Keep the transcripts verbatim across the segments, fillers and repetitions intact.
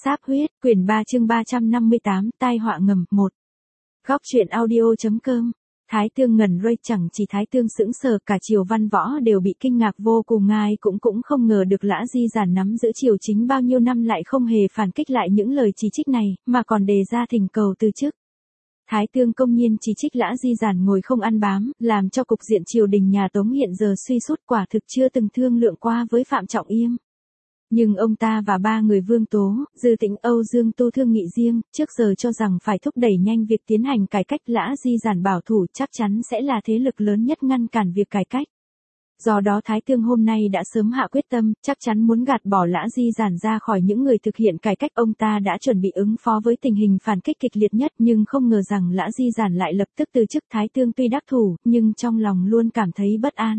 Sáp huyết, quyển ba chương ba trăm năm mươi tám, tai họa ngầm, một. Góc truyện audio.com. Thái Tương ngẩn rơi, chẳng chỉ Thái Tương sững sờ, cả triều văn võ đều bị kinh ngạc vô cùng, ai cũng cũng không ngờ được Lã Di Giản nắm giữ triều chính bao nhiêu năm lại không hề phản kích lại những lời chỉ trích này, mà còn đề ra thỉnh cầu từ chức. Thái Tương công nhiên chỉ trích Lã Di Giản ngồi không ăn bám, làm cho cục diện triều đình nhà Tống hiện giờ suy sút, quả thực chưa từng thương lượng qua với Phạm Trọng Yêm. Nhưng ông ta và ba người Vương Tố, Dư Tĩnh, Âu Dương Tu thương nghị riêng, trước giờ cho rằng phải thúc đẩy nhanh việc tiến hành cải cách. Lã Di Giản bảo thủ chắc chắn sẽ là thế lực lớn nhất ngăn cản việc cải cách. Do đó Thái Tương hôm nay đã sớm hạ quyết tâm, chắc chắn muốn gạt bỏ Lã Di Giản ra khỏi những người thực hiện cải cách. Ông ta đã chuẩn bị ứng phó với tình hình phản kích kịch liệt nhất, nhưng không ngờ rằng Lã Di Giản lại lập tức từ chức. Thái Tương tuy đắc thủ, nhưng trong lòng luôn cảm thấy bất an.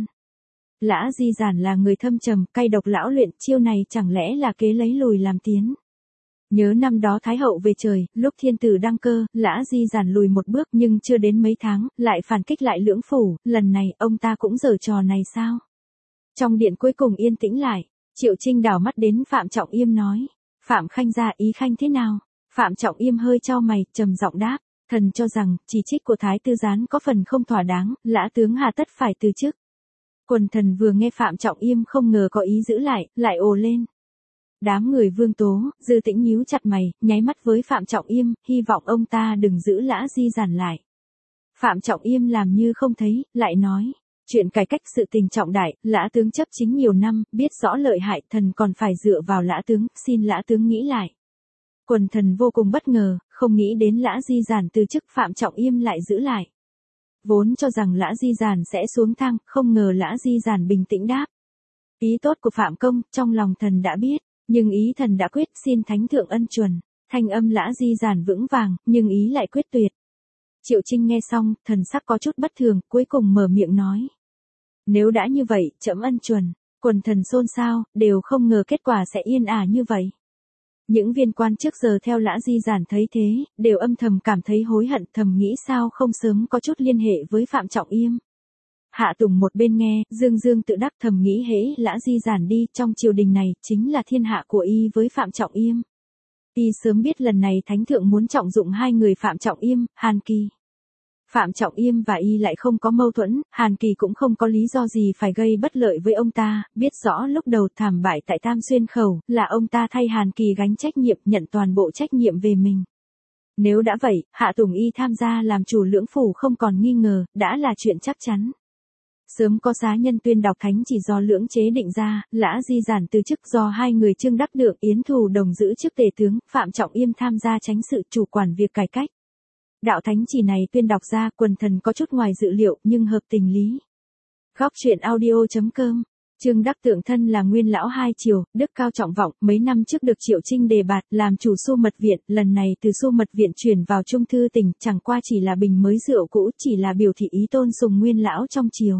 Lã Di Giản là người thâm trầm, cay độc lão luyện, chiêu này chẳng lẽ là kế lấy lùi làm tiến. Nhớ năm đó Thái Hậu về trời, lúc thiên tử đăng cơ, Lã Di Giản lùi một bước, nhưng chưa đến mấy tháng, lại phản kích lại Lưỡng Phủ, lần này ông ta cũng giở trò này sao? Trong điện cuối cùng yên tĩnh lại, Triệu Trinh đảo mắt đến Phạm Trọng Yêm nói, Phạm Khanh gia ý Khanh thế nào? Phạm Trọng Yêm hơi chau mày, trầm giọng đáp, thần cho rằng, chỉ trích của Thái Tư Gián có phần không thỏa đáng, Lã tướng hà tất phải từ chức. Quần thần vừa nghe Phạm Trọng Yêm không ngờ có ý giữ lại, lại ồ lên. Đám người Vương Tố, Dư Tĩnh nhíu chặt mày, nháy mắt với Phạm Trọng Yêm, hy vọng ông ta đừng giữ Lã Di Giản lại. Phạm Trọng Yêm làm như không thấy, lại nói, chuyện cải cách sự tình trọng đại, Lã tướng chấp chính nhiều năm, biết rõ lợi hại, thần còn phải dựa vào Lã tướng, xin Lã tướng nghĩ lại. Quần thần vô cùng bất ngờ, không nghĩ đến Lã Di Giản từ chức, Phạm Trọng Yêm lại giữ lại. Vốn cho rằng Lã Di Giản sẽ xuống thang, không ngờ Lã Di Giản bình tĩnh đáp. Ý tốt của Phạm công, trong lòng thần đã biết, nhưng ý thần đã quyết, xin thánh thượng ân chuẩn. Thanh âm Lã Di Giản vững vàng, nhưng ý lại quyết tuyệt. Triệu Trinh nghe xong, thần sắc có chút bất thường, cuối cùng mở miệng nói. Nếu đã như vậy, trẫm ân chuẩn. Quần thần xôn xao, đều không ngờ kết quả sẽ yên ả như vậy. Những viên quan trước giờ theo Lã Di Giản thấy thế, đều âm thầm cảm thấy hối hận, thầm nghĩ sao không sớm có chút liên hệ với Phạm Trọng Yêm. Hạ Tùng một bên nghe, dương dương tự đắc, thầm nghĩ hễ Lã Di Giản đi, trong triều đình này, chính là thiên hạ của y với Phạm Trọng Yêm. Y sớm biết lần này thánh thượng muốn trọng dụng hai người Phạm Trọng Yêm, Hàn Kỳ. Phạm Trọng Yêm và y lại không có mâu thuẫn, Hàn Kỳ cũng không có lý do gì phải gây bất lợi với ông ta, biết rõ lúc đầu thảm bại tại Tam Xuyên Khẩu, là ông ta thay Hàn Kỳ gánh trách nhiệm, nhận toàn bộ trách nhiệm về mình. Nếu đã vậy, Hạ Tùng y tham gia làm chủ Lưỡng Phủ không còn nghi ngờ, đã là chuyện chắc chắn. Sớm có giá nhân tuyên đọc thánh chỉ do Lưỡng chế định ra, Lã Di Giản từ chức do hai người Trương Đắc Lượng, Yến Thù Đồng giữ chức tể tướng, Phạm Trọng Yêm tham gia tránh sự chủ quản việc cải cách. Đạo thánh chỉ này tuyên đọc ra, quần thần có chút ngoài dự liệu, nhưng hợp tình lý. Góc truyện audio.com. Trương Đắc Tượng thân là nguyên lão hai triều, đức cao trọng vọng, mấy năm trước được Triệu Trinh đề bạt làm chủ Xu Mật Viện, lần này từ Xu Mật Viện chuyển vào Trung Thư Tỉnh, chẳng qua chỉ là bình mới rượu cũ, chỉ là biểu thị ý tôn sùng nguyên lão trong triều.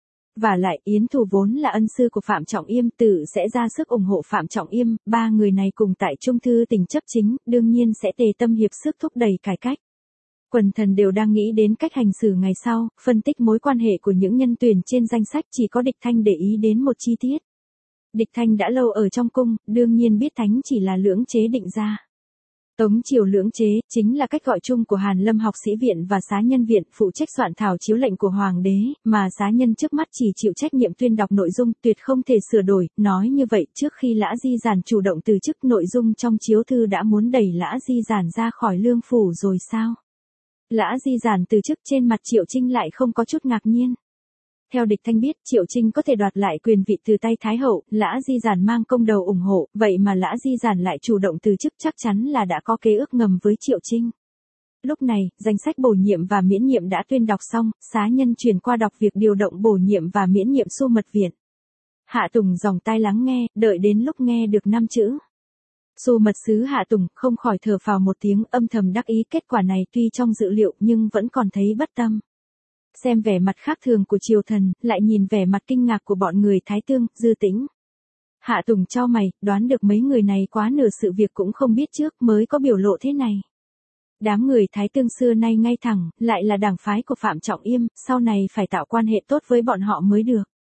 Và lại Yến Thù vốn là ân sư của Phạm Trọng Yêm, tự sẽ ra sức ủng hộ Phạm Trọng Yêm, ba người này cùng tại Trung Thư Tỉnh chấp chính, đương nhiên sẽ tề tâm hiệp sức thúc đẩy cải cách. Quần thần đều đang nghĩ đến cách hành xử ngày sau, phân tích mối quan hệ của những nhân tuyển trên danh sách, chỉ có Địch Thanh để ý đến một chi tiết. Địch Thanh đã lâu ở trong cung, đương nhiên biết thánh chỉ là Lưỡng chế định ra. Tống triều Lưỡng chế, chính là cách gọi chung của Hàn Lâm học sĩ viện và xá nhân viện, phụ trách soạn thảo chiếu lệnh của Hoàng đế, mà xá nhân trước mắt chỉ chịu trách nhiệm tuyên đọc nội dung, tuyệt không thể sửa đổi. Nói như vậy, trước khi Lã Di Giản chủ động từ chức, nội dung trong chiếu thư đã muốn đẩy Lã Di Giản ra khỏi Lương Phủ rồi sao? Lã Di Giản từ chức, trên mặt Triệu Trinh lại không có chút ngạc nhiên. Theo Địch Thanh biết, Triệu Trinh có thể đoạt lại quyền vị từ tay Thái Hậu, Lã Di Giản mang công đầu ủng hộ, vậy mà Lã Di Giản lại chủ động từ chức, chắc chắn là đã có kế ước ngầm với Triệu Trinh. Lúc này, danh sách bổ nhiệm và miễn nhiệm đã tuyên đọc xong, xá nhân truyền qua đọc việc điều động bổ nhiệm và miễn nhiệm Xu Mật Viện. Hạ Tùng dòng tai lắng nghe, đợi đến lúc nghe được năm chữ Xu Mật Sứ Hạ Tùng, không khỏi thở phào một tiếng, âm thầm đắc ý. Kết quả này tuy trong dự liệu nhưng vẫn còn thấy bất tâm. Xem vẻ mặt khác thường của triều thần, lại nhìn vẻ mặt kinh ngạc của bọn người Thái Tương, Dư Tĩnh. Hạ Tùng chau mày, đoán được mấy người này quá nửa sự việc cũng không biết trước, mới có biểu lộ thế này. Đám người Thái Tương xưa nay ngay thẳng, lại là đảng phái của Phạm Trọng Yêm, sau này phải tạo quan hệ tốt với bọn họ mới được.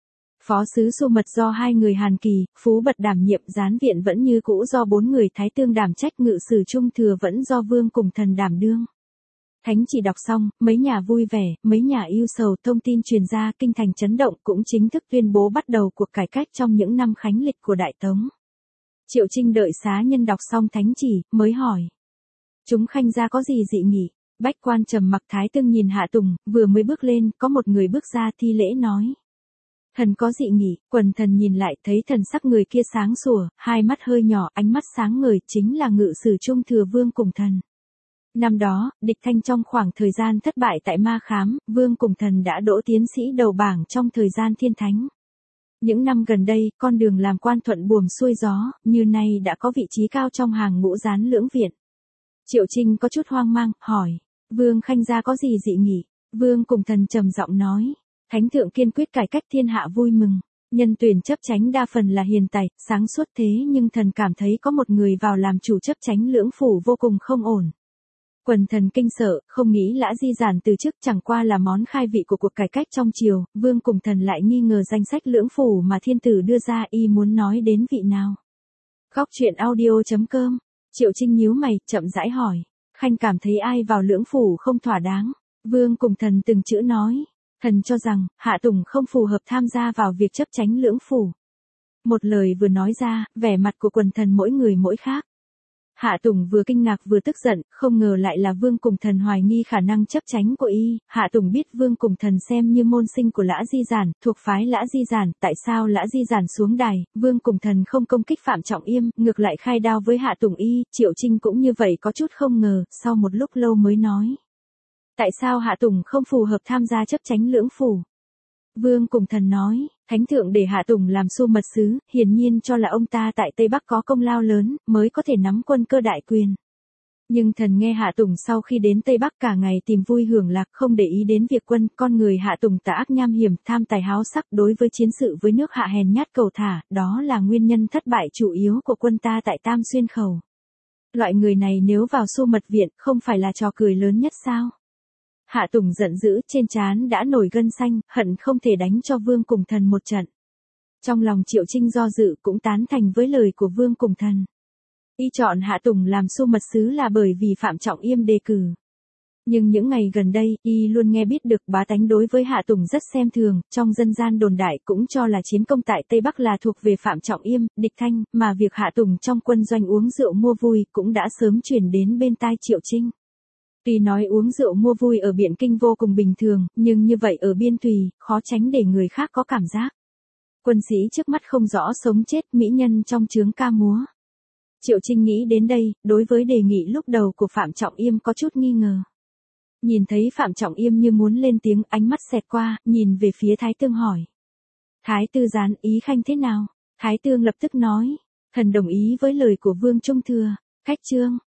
Phó sứ Xu Mật do hai người Hàn Kỳ, Phú Bật đảm nhiệm, gián viện vẫn như cũ do bốn người Thái Tương đảm trách, ngự sử trung thừa vẫn do Vương Cùng Thần đảm đương. Thánh chỉ đọc xong, mấy nhà vui vẻ, mấy nhà ưu sầu, thông tin truyền ra, kinh thành chấn động, cũng chính thức tuyên bố bắt đầu cuộc cải cách trong những năm khánh lịch của Đại Tống. Triệu Trinh đợi xá nhân đọc xong thánh chỉ, mới hỏi. Chúng khanh gia có gì dị nghị? Bách quan trầm mặc. Thái Tương nhìn Hạ Tùng, vừa mới bước lên, có một người bước ra thi lễ nói. Thần có dị nghị. Quần thần nhìn lại thấy thần sắc người kia sáng sủa, hai mắt hơi nhỏ, ánh mắt sáng ngời, chính là ngự sử trung thừa Vương Cùng Thần. Năm đó, địch thanh trong khoảng thời gian thất bại tại Ma Khám, Vương Cùng Thần đã đỗ tiến sĩ đầu bảng trong thời gian thiên thánh. Những năm gần đây, con đường làm quan thuận buồm xuôi gió, như nay đã có vị trí cao trong hàng ngũ gián lưỡng viện. Triệu Trinh có chút hoang mang, hỏi, Vương khanh gia có gì dị nghị? Vương Cùng Thần trầm giọng nói, Thánh thượng kiên quyết cải cách, thiên hạ vui mừng. Nhân tuyển chấp chánh đa phần là hiền tài, sáng suốt, thế nhưng thần cảm thấy có một người vào làm chủ chấp chánh lưỡng phủ vô cùng không ổn. Quần thần kinh sợ, không nghĩ Lã Di Giản từ chức chẳng qua là món khai vị của cuộc cải cách trong triều. Vương Cùng Thần lại nghi ngờ danh sách lưỡng phủ mà thiên tử đưa ra, y muốn nói đến vị nào. Góc truyện audio chấm com. Triệu Trinh nhíu mày, chậm rãi hỏi, khanh cảm thấy ai vào lưỡng phủ không thỏa đáng? Vương Cùng Thần từng chữ nói, thần cho rằng Hạ Tùng không phù hợp tham gia vào việc chấp chánh lưỡng phủ. Một lời vừa nói ra, vẻ mặt của quần thần mỗi người mỗi khác. Hạ Tùng vừa kinh ngạc vừa tức giận, không ngờ lại là Vương Cùng Thần hoài nghi khả năng chấp chánh của y. Hạ Tùng biết Vương Cùng Thần xem như môn sinh của Lã Di Giản, thuộc phái Lã Di Giản, tại sao Lã Di Giản xuống đài, Vương Cùng Thần không công kích Phạm Trọng Yêm, ngược lại khai đao với Hạ Tùng y. Triệu Trinh cũng như vậy, có chút không ngờ, sau một lúc lâu mới nói. Tại sao Hạ Tùng không phù hợp tham gia chấp chánh lưỡng phủ? Vương Cùng Thần nói, Thánh thượng để Hạ Tùng làm Xu Mật sứ, hiển nhiên cho là ông ta tại Tây Bắc có công lao lớn, mới có thể nắm quân cơ đại quyền. Nhưng thần nghe Hạ Tùng sau khi đến Tây Bắc cả ngày tìm vui hưởng lạc, không để ý đến việc quân, con người Hạ Tùng tà ác nham hiểm, tham tài háo sắc, đối với chiến sự với nước Hạ hèn nhát cầu thả, đó là nguyên nhân thất bại chủ yếu của quân ta tại Tam Xuyên Khẩu. Loại người này nếu vào Xu Mật viện, không phải là trò cười lớn nhất sao? Hạ Tùng giận dữ, trên trán đã nổi gân xanh, hận không thể đánh cho Vương Cùng Thần một trận. Trong lòng Triệu Trinh do dự, cũng tán thành với lời của Vương Cùng Thần. Y chọn Hạ Tùng làm Xu Mật sứ là bởi vì Phạm Trọng Yêm đề cử. Nhưng những ngày gần đây, y luôn nghe biết được bá tánh đối với Hạ Tùng rất xem thường, trong dân gian đồn đại cũng cho là chiến công tại Tây Bắc là thuộc về Phạm Trọng Yêm, địch thanh, mà việc Hạ Tùng trong quân doanh uống rượu mua vui cũng đã sớm truyền đến bên tai Triệu Trinh. Tuy nói uống rượu mua vui ở Biện Kinh vô cùng bình thường, nhưng như vậy ở Biên Thùy, khó tránh để người khác có cảm giác. Quân sĩ trước mắt không rõ sống chết, mỹ nhân trong chướng ca múa. Triệu Trinh nghĩ đến đây, đối với đề nghị lúc đầu của Phạm Trọng Yêm có chút nghi ngờ. Nhìn thấy Phạm Trọng Yêm như muốn lên tiếng, ánh mắt xẹt qua, nhìn về phía Thái Tương hỏi. Thái Tư gián, ý khanh thế nào? Thái Tương lập tức nói, thần đồng ý với lời của Vương Trung Thừa. Khách trương,